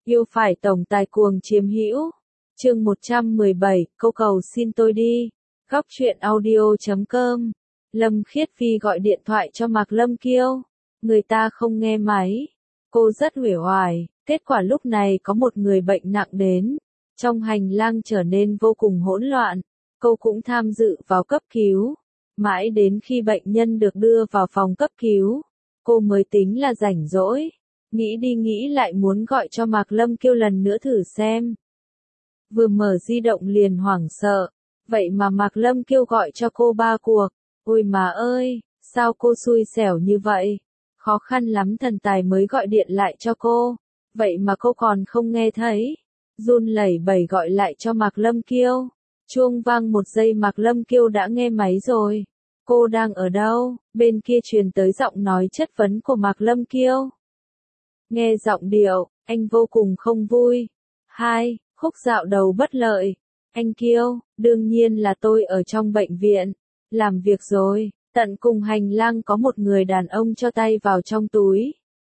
Yêu phải tổng tài cuồng chiếm hữu. Chương 117, câu cầu xin tôi đi. Góc truyện audio.com. Lâm Khiết Phi gọi điện thoại cho Mạc Lâm Kiêu. Người ta không nghe máy. Cô rất uể oải, kết quả lúc này có một người bệnh nặng đến. Trong hành lang trở nên vô cùng hỗn loạn. Cô cũng tham dự vào cấp cứu. Mãi đến khi bệnh nhân được đưa vào phòng cấp cứu, cô mới tính là rảnh rỗi. Nghĩ đi nghĩ lại muốn gọi cho Mạc Lâm Kiêu lần nữa thử xem. Vừa mở di động liền hoảng sợ. Vậy mà Mạc Lâm Kiêu gọi cho cô 3 cuộc. Ôi mà ơi, sao cô xui xẻo như vậy? Khó khăn lắm thần tài mới gọi điện lại cho cô. Vậy mà cô còn không nghe thấy. Run lẩy bẩy gọi lại cho Mạc Lâm Kiêu. Chuông vang 1 giây Mạc Lâm Kiêu đã nghe máy rồi. Cô đang ở đâu? Bên kia truyền tới giọng nói chất vấn của Mạc Lâm Kiêu. Nghe giọng điệu, anh vô cùng không vui. 2. Khúc dạo đầu bất lợi. Anh Kiêu, đương nhiên là tôi ở trong bệnh viện. Làm việc rồi, tận cùng hành lang có một người đàn ông cho tay vào trong túi.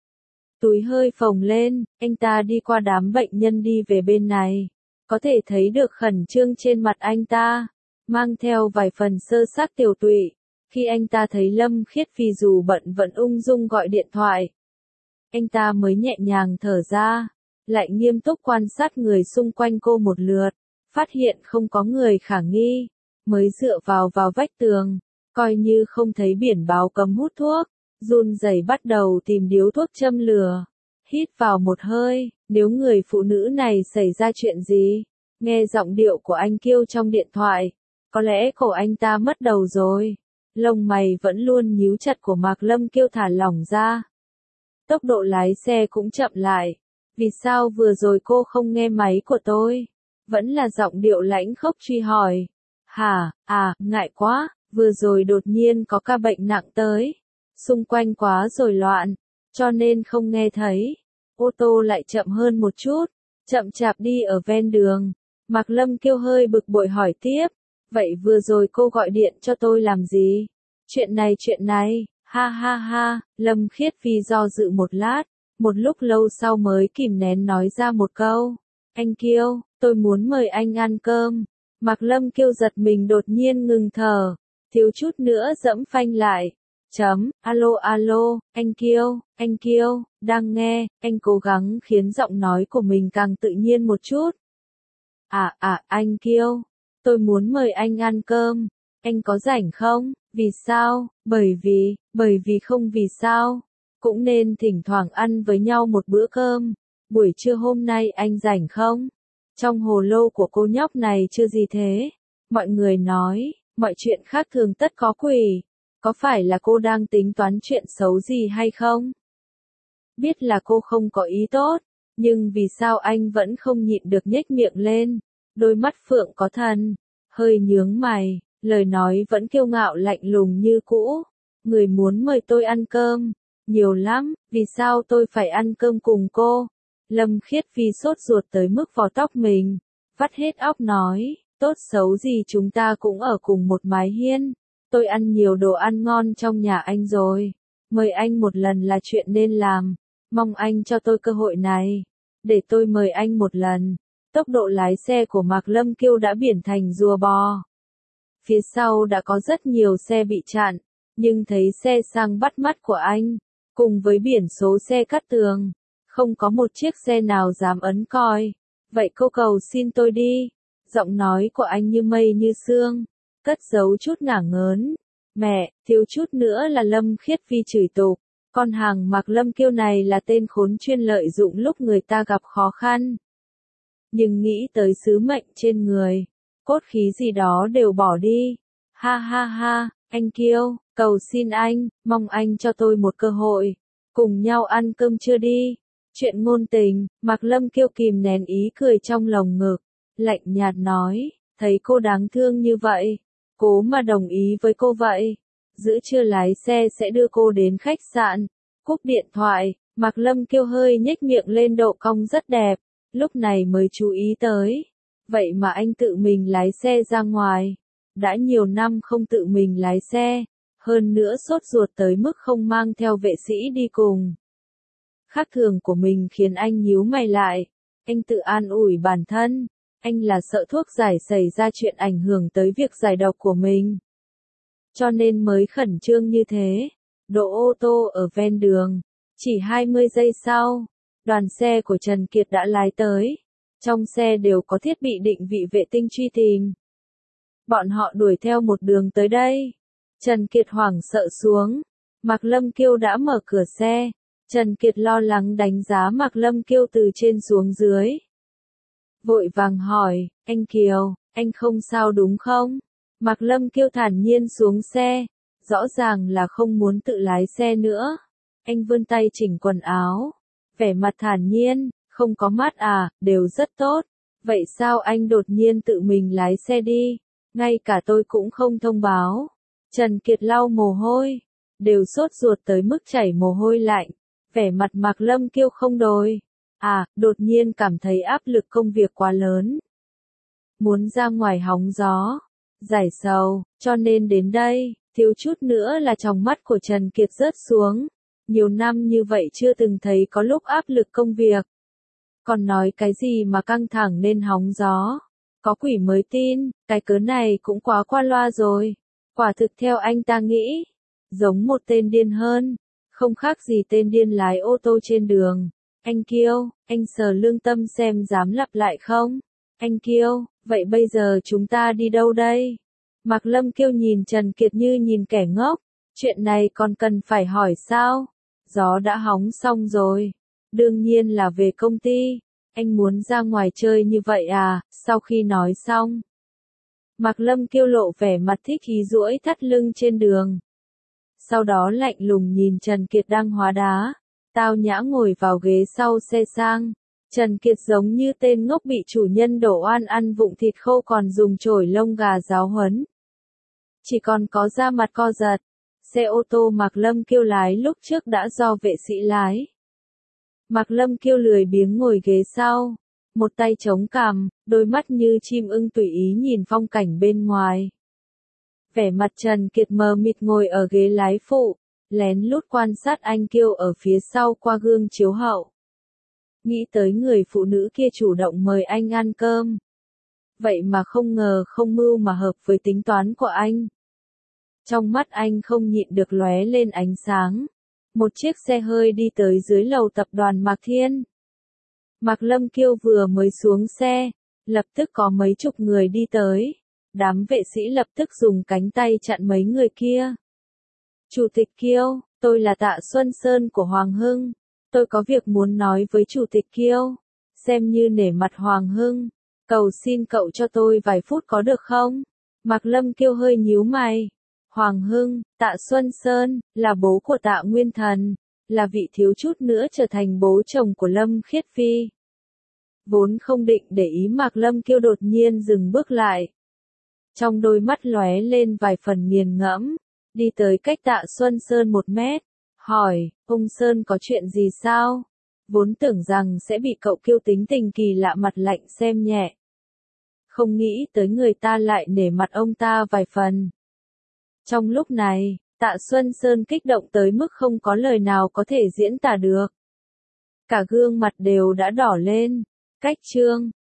Túi hơi phồng lên, anh ta đi qua đám bệnh nhân đi về bên này. Có thể thấy được khẩn trương trên mặt anh ta, mang theo vài phần sơ xác tiểu tụy. Khi anh ta thấy Lâm Khiết Phi dù bận vẫn ung dung gọi điện thoại, anh ta mới nhẹ nhàng thở ra, lại nghiêm túc quan sát người xung quanh cô một lượt, phát hiện không có người khả nghi, mới dựa vào vách tường, coi như không thấy biển báo cấm hút thuốc, run rẩy bắt đầu tìm điếu thuốc châm lửa. Hít vào một hơi, nếu người phụ nữ này xảy ra chuyện gì, nghe giọng điệu của anh Kiêu trong điện thoại, có lẽ cổ anh ta mất đầu rồi. Lông mày vẫn luôn nhíu chặt của Mạc Lâm Kiêu thả lỏng ra. Tốc độ lái xe cũng chậm lại. Vì sao vừa rồi cô không nghe máy của tôi? Vẫn là giọng điệu lãnh khốc truy hỏi. Hả, ngại quá, vừa rồi đột nhiên có ca bệnh nặng tới. Xung quanh quá rồi loạn, cho nên không nghe thấy. Ô tô lại chậm hơn một chút, chậm chạp đi ở ven đường. Mạc Lâm Kiêu hơi bực bội hỏi tiếp. Vậy vừa rồi cô gọi điện cho tôi làm gì? Chuyện này, ha ha ha, Lâm Khiết Phi do dự một lát, một lúc lâu sau mới kìm nén nói ra một câu. Anh Kiêu, tôi muốn mời anh ăn cơm. Mạc Lâm Kiêu giật mình đột nhiên ngừng thở, thiếu chút nữa dẫm phanh lại. Alo, anh Kiêu, đang nghe, anh cố gắng khiến giọng nói của mình càng tự nhiên một chút. Anh Kiêu. Tôi muốn mời anh ăn cơm, anh có rảnh không? Vì sao? Bởi vì không vì sao. Cũng nên thỉnh thoảng ăn với nhau một bữa cơm. Buổi trưa hôm nay anh rảnh không? Trong hồ lô của cô nhóc này chưa gì thế. Mọi người nói, mọi chuyện khác thường tất có quỷ. Có phải là cô đang tính toán chuyện xấu gì hay không? Biết là cô không có ý tốt, nhưng vì sao anh vẫn không nhịn được nhếch miệng lên? Đôi mắt phượng có thần, hơi nhướng mày, lời nói vẫn kiêu ngạo lạnh lùng như cũ. Người muốn mời tôi ăn cơm, nhiều lắm, vì sao tôi phải ăn cơm cùng cô? Lâm Khiết Phi sốt ruột tới mức vò tóc mình, vắt hết óc nói, tốt xấu gì chúng ta cũng ở cùng một mái hiên. Tôi ăn nhiều đồ ăn ngon trong nhà anh rồi, mời anh một lần là chuyện nên làm, mong anh cho tôi cơ hội này, để tôi mời anh một lần. Tốc độ lái xe của Mạc Lâm Kiêu đã biển thành rùa bò. Phía sau đã có rất nhiều xe bị chặn, nhưng thấy xe sang bắt mắt của anh, cùng với biển số xe cắt tường, không có một chiếc xe nào dám ấn còi. Vậy cô cầu xin tôi đi. Giọng nói của anh như mây như sương, cất giấu chút ngả ngớn. Mẹ, thiếu chút nữa là Lâm Khiết Phi chửi tục. Con hàng Mạc Lâm Kiêu này là tên khốn chuyên lợi dụng lúc người ta gặp khó khăn. Nhưng nghĩ tới sứ mệnh trên người, cốt khí gì đó đều bỏ đi. Ha ha ha, anh Kiêu, cầu xin anh, mong anh cho tôi một cơ hội. Cùng nhau ăn cơm trưa đi. Chuyện ngôn tình, Mạc Lâm Kiêu kìm nén ý cười trong lồng ngực, lạnh nhạt nói, thấy cô đáng thương như vậy, cố mà đồng ý với cô vậy. Giữa trưa lái xe sẽ đưa cô đến khách sạn. Cúp điện thoại, Mạc Lâm Kiêu hơi nhếch miệng lên độ cong rất đẹp. Lúc này mới chú ý tới. Vậy mà anh tự mình lái xe ra ngoài. Đã nhiều năm không tự mình lái xe. Hơn nữa sốt ruột tới mức không mang theo vệ sĩ đi cùng. Khác thường của mình khiến anh nhíu mày lại. Anh tự an ủi bản thân, anh là sợ thuốc giải xảy ra chuyện ảnh hưởng tới việc giải độc của mình. Cho nên mới khẩn trương như thế. Đỗ ô tô ở ven đường. Chỉ 20 giây sau, đoàn xe của Trần Kiệt đã lái tới. Trong xe đều có thiết bị định vị vệ tinh truy tìm. Bọn họ đuổi theo một đường tới đây. Trần Kiệt hoảng sợ xuống. Mạc Lâm Kiêu đã mở cửa xe. Trần Kiệt lo lắng đánh giá Mạc Lâm Kiêu từ trên xuống dưới. Vội vàng hỏi, anh Kiều, anh không sao đúng không? Mạc Lâm Kiêu thản nhiên xuống xe. Rõ ràng là không muốn tự lái xe nữa. Anh vươn tay chỉnh quần áo. Vẻ mặt thản nhiên, không có mát à, đều rất tốt. Vậy sao anh đột nhiên tự mình lái xe đi? Ngay cả tôi cũng không thông báo. Trần Kiệt lau mồ hôi. Đều sốt ruột tới mức chảy mồ hôi lạnh. Vẻ mặt Mạc Lâm Kiêu không đổi. À, đột nhiên cảm thấy áp lực công việc quá lớn. Muốn ra ngoài hóng gió. Giải sầu, cho nên đến đây, thiếu chút nữa là tròng mắt của Trần Kiệt rớt xuống. Nhiều năm như vậy chưa từng thấy có lúc áp lực công việc. Còn nói cái gì mà căng thẳng nên hóng gió. Có quỷ mới tin, cái cớ này cũng quá qua loa rồi. Quả thực theo anh ta nghĩ, giống một tên điên hơn. Không khác gì tên điên lái ô tô trên đường. Anh Kiêu, anh sờ lương tâm xem dám lặp lại không? Anh Kiêu, vậy bây giờ chúng ta đi đâu đây? Mạc Lâm Kiêu nhìn Trần Kiệt như nhìn kẻ ngốc. Chuyện này còn cần phải hỏi sao? Gió đã hóng xong rồi. Đương nhiên là về công ty. Anh muốn ra ngoài chơi như vậy à? Sau khi nói xong, Mạc Lâm Kiêu lộ vẻ mặt thích ý duỗi thắt lưng trên đường. Sau đó lạnh lùng nhìn Trần Kiệt đang hóa đá. Tao nhã ngồi vào ghế sau xe sang. Trần Kiệt giống như tên ngốc bị chủ nhân đổ oan ăn vụng thịt khô còn dùng chổi lông gà giáo huấn. Chỉ còn có da mặt co giật. Xe ô tô Mạc Lâm Kiêu lái lúc trước đã do vệ sĩ lái. Mạc Lâm Kiêu lười biếng ngồi ghế sau. Một tay chống cằm, đôi mắt như chim ưng tùy ý nhìn phong cảnh bên ngoài. Vẻ mặt Trần Kiệt mờ mịt ngồi ở ghế lái phụ, lén lút quan sát anh Kiêu ở phía sau qua gương chiếu hậu. Nghĩ tới người phụ nữ kia chủ động mời anh ăn cơm. Vậy mà không ngờ không mưu mà hợp với tính toán của anh. Trong mắt anh không nhịn được lóe lên ánh sáng. Một chiếc xe hơi đi tới dưới lầu tập đoàn Mạc Thiên. Mạc Lâm Kiêu vừa mới xuống xe, lập tức có mấy chục người đi tới. Đám vệ sĩ lập tức dùng cánh tay chặn mấy người kia. Chủ tịch Kiêu, tôi là Tạ Xuân Sơn của Hoàng Hưng. Tôi có việc muốn nói với Chủ tịch Kiêu. Xem như nể mặt Hoàng Hưng. Cầu xin cậu cho tôi vài phút có được không? Mạc Lâm Kiêu hơi nhíu mày. Hoàng Hưng, Tạ Xuân Sơn, là bố của Tạ Nguyên Thần, là vị thiếu chút nữa trở thành bố chồng của Lâm Khiết Phi. Vốn không định để ý Mạc Lâm Kiêu đột nhiên dừng bước lại. Trong đôi mắt lóe lên vài phần nghiền ngẫm, đi tới cách Tạ Xuân Sơn 1 mét, hỏi, ông Sơn có chuyện gì sao? Vốn tưởng rằng sẽ bị cậu Kiêu tính tình kỳ lạ mặt lạnh xem nhẹ. Không nghĩ tới người ta lại nể mặt ông ta vài phần. Trong lúc này, Tạ Xuân Sơn kích động tới mức không có lời nào có thể diễn tả được. Cả gương mặt đều đã đỏ lên. Cách chương